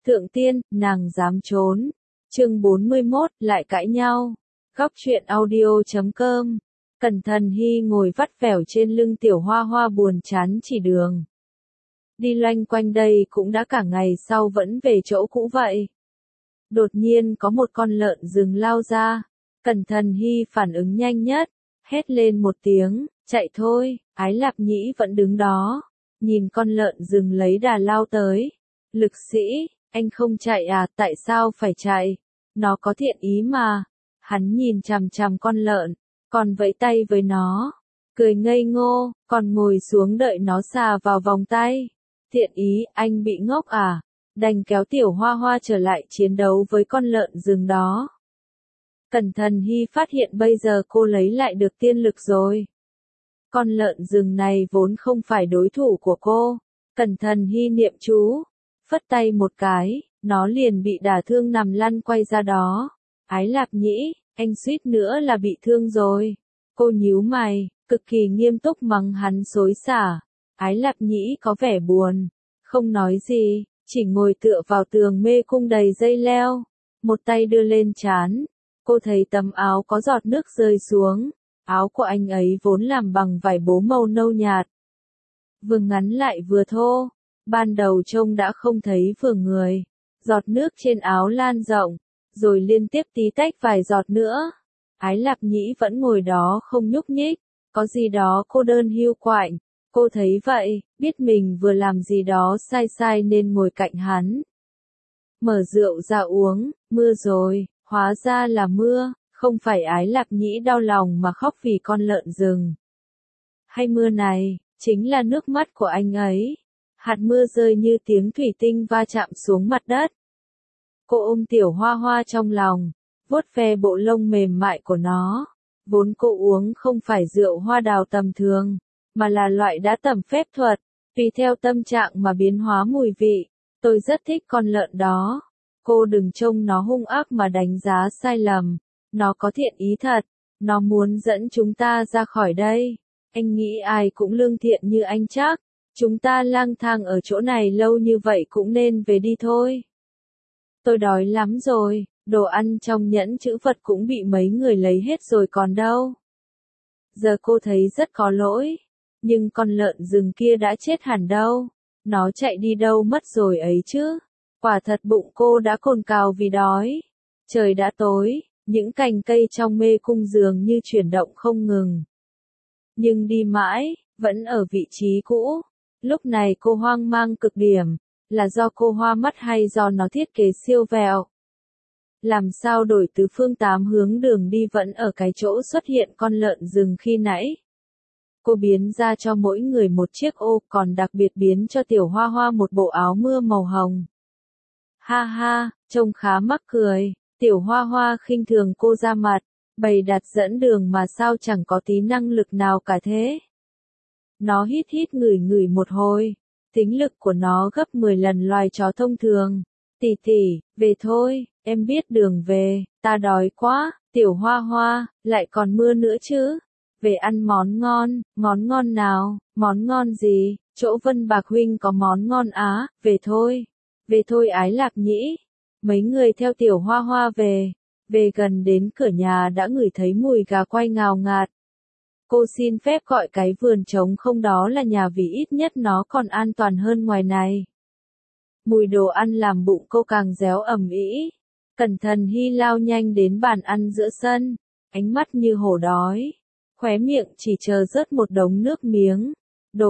Thượng tiên, nàng dám trốn. Chương 41, lại cãi nhau. Góc truyện audio.com. Cẩn Thận Hy ngồi vắt vẻo trên lưng Tiểu Hoa Hoa buồn chán chỉ đường. Đi loanh quanh đây cũng đã cả ngày sau vẫn về chỗ cũ vậy. Đột nhiên có một con lợn rừng lao ra. Cẩn Thận Hy phản ứng nhanh nhất, hét lên một tiếng, chạy thôi. Ái Lạp Nhĩ vẫn đứng đó, nhìn con lợn rừng lấy đà lao tới. Lực sĩ, anh không chạy à, tại sao phải chạy? Nó có thiện ý mà. Hắn nhìn chằm chằm con lợn, còn vẫy tay với nó, cười ngây ngô, còn ngồi xuống đợi nó xà vào vòng tay. Thiện ý, anh bị ngốc à? Đành kéo Tiểu Hoa Hoa trở lại chiến đấu với con lợn rừng đó. Cẩn Thận Hy phát hiện bây giờ cô lấy lại được tiên lực rồi. Con lợn rừng này vốn không phải đối thủ của cô. Cẩn Thận Hy niệm chú, phất tay một cái, nó liền bị đả thương nằm lăn quay ra đó. Ái Lạp Nhĩ, anh suýt nữa là bị thương rồi. Cô nhíu mày, cực kỳ nghiêm túc mắng hắn xối xả. Ái Lạp Nhĩ có vẻ buồn, không nói gì, chỉ ngồi tựa vào tường mê cung đầy dây leo, một tay đưa lên trán. Cô thấy tấm áo có giọt nước rơi xuống, áo của anh ấy vốn làm bằng vải bố màu nâu nhạt. Vừa ngắn lại vừa thô, ban đầu trông đã không thấy vừa người. Giọt nước trên áo lan rộng, rồi liên tiếp tí tách vài giọt nữa. Ái Lạp Nhĩ vẫn ngồi đó không nhúc nhích, có gì đó cô đơn hiu quạnh. Cô thấy vậy, biết mình vừa làm gì đó sai sai nên ngồi cạnh hắn. Mở rượu ra uống, mưa rồi, hóa ra là mưa, không phải Ái Lạp Nhĩ đau lòng mà khóc vì con lợn rừng. Hay mưa này, chính là nước mắt của anh ấy. Hạt mưa rơi như tiếng thủy tinh va chạm xuống mặt đất. Cô ôm Tiểu Hoa Hoa trong lòng, vuốt ve bộ lông mềm mại của nó. Vốn cô uống không phải rượu hoa đào tầm thường, mà là loại đã tầm phép thuật, tùy theo tâm trạng mà biến hóa mùi vị. Tôi rất thích con lợn đó. Cô đừng trông nó hung ác mà đánh giá sai lầm. Nó có thiện ý thật. Nó muốn dẫn chúng ta ra khỏi đây. Anh nghĩ ai cũng lương thiện như anh chắc. Chúng ta lang thang ở chỗ này lâu như vậy cũng nên về đi thôi. Tôi đói lắm rồi, đồ ăn trong nhẫn trữ vật cũng bị mấy người lấy hết rồi còn đâu. Giờ cô thấy rất có lỗi, nhưng con lợn rừng kia đã chết hẳn đâu. Nó chạy đi đâu mất rồi ấy chứ. Quả thật bụng cô đã cồn cào vì đói. Trời đã tối, những cành cây trong mê cung dường như chuyển động không ngừng. Nhưng đi mãi, vẫn ở vị trí cũ. Lúc này cô hoang mang cực điểm, là do cô hoa mắt hay do nó thiết kế siêu vẹo? Làm sao đổi từ phương tám hướng đường đi vẫn ở cái chỗ xuất hiện con lợn rừng khi nãy? Cô biến ra cho mỗi người một chiếc ô, còn đặc biệt biến cho Tiểu Hoa Hoa một bộ áo mưa màu hồng. Ha ha, trông khá mắc cười. Tiểu Hoa Hoa khinh thường cô ra mặt, bày đặt dẫn đường mà sao chẳng có tí năng lực nào cả thế. Nó hít hít ngửi ngửi một hồi, tính lực của nó gấp 10 lần loài chó thông thường. Tỷ tỷ, về thôi, em biết đường về, ta đói quá. Tiểu Hoa Hoa, lại còn mưa nữa chứ. Về ăn món ngon nào? Món ngon gì? Chỗ Vân Bạc huynh có món ngon á. Về thôi Ái Lạp Nhĩ. Mấy người theo Tiểu Hoa Hoa về gần đến cửa nhà đã ngửi thấy mùi gà quay ngào ngạt. Cô xin phép gọi cái vườn trống không đó là nhà vì ít nhất nó còn an toàn hơn ngoài này. Mùi đồ ăn làm bụng cô càng réo ầm ĩ. Cẩn Thận Hy lao nhanh đến bàn ăn giữa sân, ánh mắt như hổ đói, khóe miệng chỉ chờ rớt một đống nước miếng. Đồ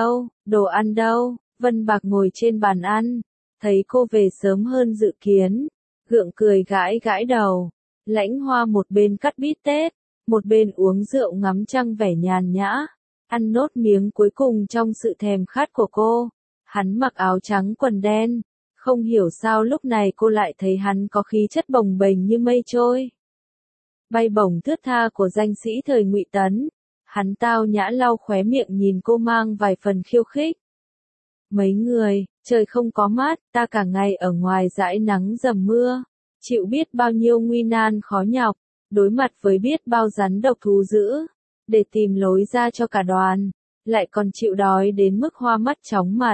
ăn đâu? Vân Bạc ngồi trên bàn ăn, thấy cô về sớm hơn dự kiến, gượng cười gãi gãi đầu. Lãnh Hoa một bên cắt bít tết, một bên uống rượu ngắm trăng vẻ nhàn nhã, ăn nốt miếng cuối cùng trong sự thèm khát của cô. Hắn mặc áo trắng quần đen, không hiểu sao lúc này cô lại thấy hắn có khí chất bồng bềnh như mây trôi. Bay bổng thướt tha của danh sĩ thời Ngụy Tấn. Hắn tao nhã lau khóe miệng nhìn cô mang vài phần khiêu khích. Mấy người, trời không có mát, ta cả ngày ở ngoài dãi nắng dầm mưa, chịu biết bao nhiêu nguy nan khó nhọc, đối mặt với biết bao rắn độc thú dữ, để tìm lối ra cho cả đoàn, lại còn chịu đói đến mức hoa mắt chóng mặt.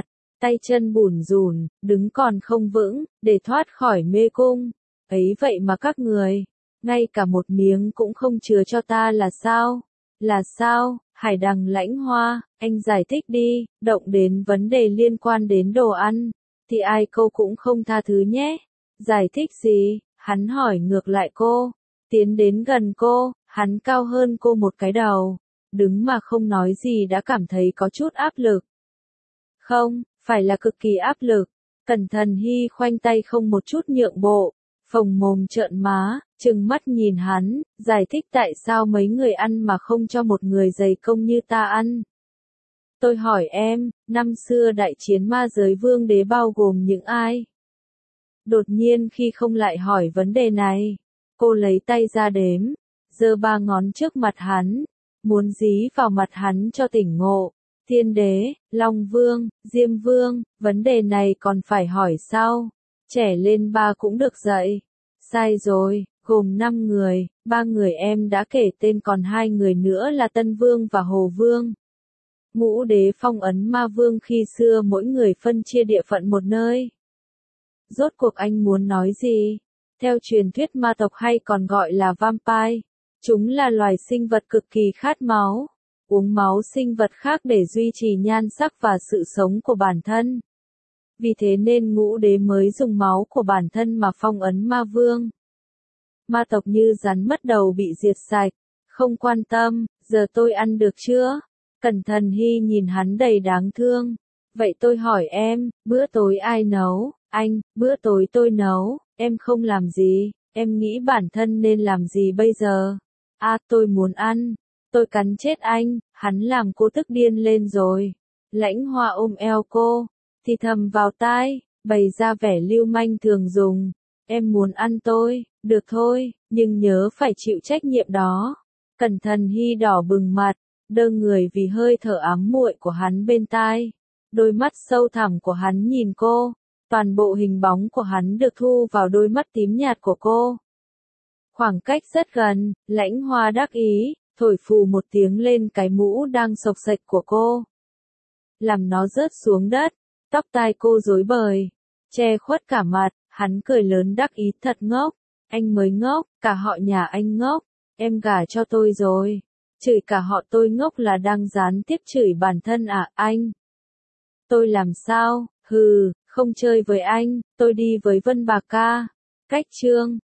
tay chân bủn rủn, đứng còn không vững, để thoát khỏi mê cung. Ấy vậy mà các người, ngay cả một miếng cũng không chứa cho ta là sao? Là sao? Hải Đằng Lãnh Hoa, anh giải thích đi, động đến vấn đề liên quan đến đồ ăn, thì ai cô cũng không tha thứ nhé. Giải thích gì? Hắn hỏi ngược lại cô, tiến đến gần cô, hắn cao hơn cô một cái đầu, đứng mà không nói gì đã cảm thấy có chút áp lực. Không, phải là cực kỳ áp lực. Cẩn Thận Hy khoanh tay không một chút nhượng bộ, phồng mồm trợn má, trừng mắt nhìn hắn, giải thích tại sao mấy người ăn mà không cho một người dày công như ta ăn. Tôi hỏi em, năm xưa đại chiến ma giới vương đế bao gồm những ai? Đột nhiên khi không lại hỏi vấn đề này, cô lấy tay ra đếm, giơ 3 ngón trước mặt hắn, muốn dí vào mặt hắn cho tỉnh ngộ. Thiên đế, Long Vương, Diêm Vương, vấn đề này còn phải hỏi sao? Trẻ lên 3 cũng được dậy. Sai rồi, gồm 5 người, 3 người em đã kể tên còn 2 người nữa là Tân Vương và Hồ Vương. Ngũ đế phong ấn ma vương khi xưa mỗi người phân chia địa phận một nơi. Rốt cuộc anh muốn nói gì? Theo truyền thuyết ma tộc hay còn gọi là vampire, chúng là loài sinh vật cực kỳ khát máu, uống máu sinh vật khác để duy trì nhan sắc và sự sống của bản thân. Vì thế nên ngũ đế mới dùng máu của bản thân mà phong ấn ma vương. Ma tộc như rắn mất đầu bị diệt sạch, không quan tâm, giờ tôi ăn được chưa? Cẩn Thận Hy nhìn hắn đầy đáng thương. Vậy tôi hỏi em, bữa tối ai nấu? Anh, bữa tối tôi nấu, em không làm gì, em nghĩ bản thân nên làm gì bây giờ? À, tôi muốn ăn, tôi cắn chết anh, hắn làm cô tức điên lên rồi. Lãnh Hoa ôm eo cô, thì thầm vào tai, bày ra vẻ lưu manh thường dùng. Em muốn ăn tôi, được thôi, nhưng nhớ phải chịu trách nhiệm đó. Cẩn Thận Hy đỏ bừng mặt, đơ người vì hơi thở ám muội của hắn bên tai. Đôi mắt sâu thẳm của hắn nhìn cô, toàn bộ hình bóng của hắn được thu vào đôi mắt tím nhạt của cô. Khoảng cách rất gần, Lãnh Hoa đắc ý, thổi phù một tiếng lên cái mũ đang xộc xệch của cô. Làm nó rớt xuống đất, tóc tai cô rối bời, che khuất cả mặt, hắn cười lớn đắc ý thật ngốc. Anh mới ngốc, cả họ nhà anh ngốc, em gả cho tôi rồi. Chửi cả họ tôi ngốc là đang gián tiếp chửi bản thân à, anh? Tôi làm sao? Hừ, không chơi với anh, tôi đi với Vân Bà ca. Cách chương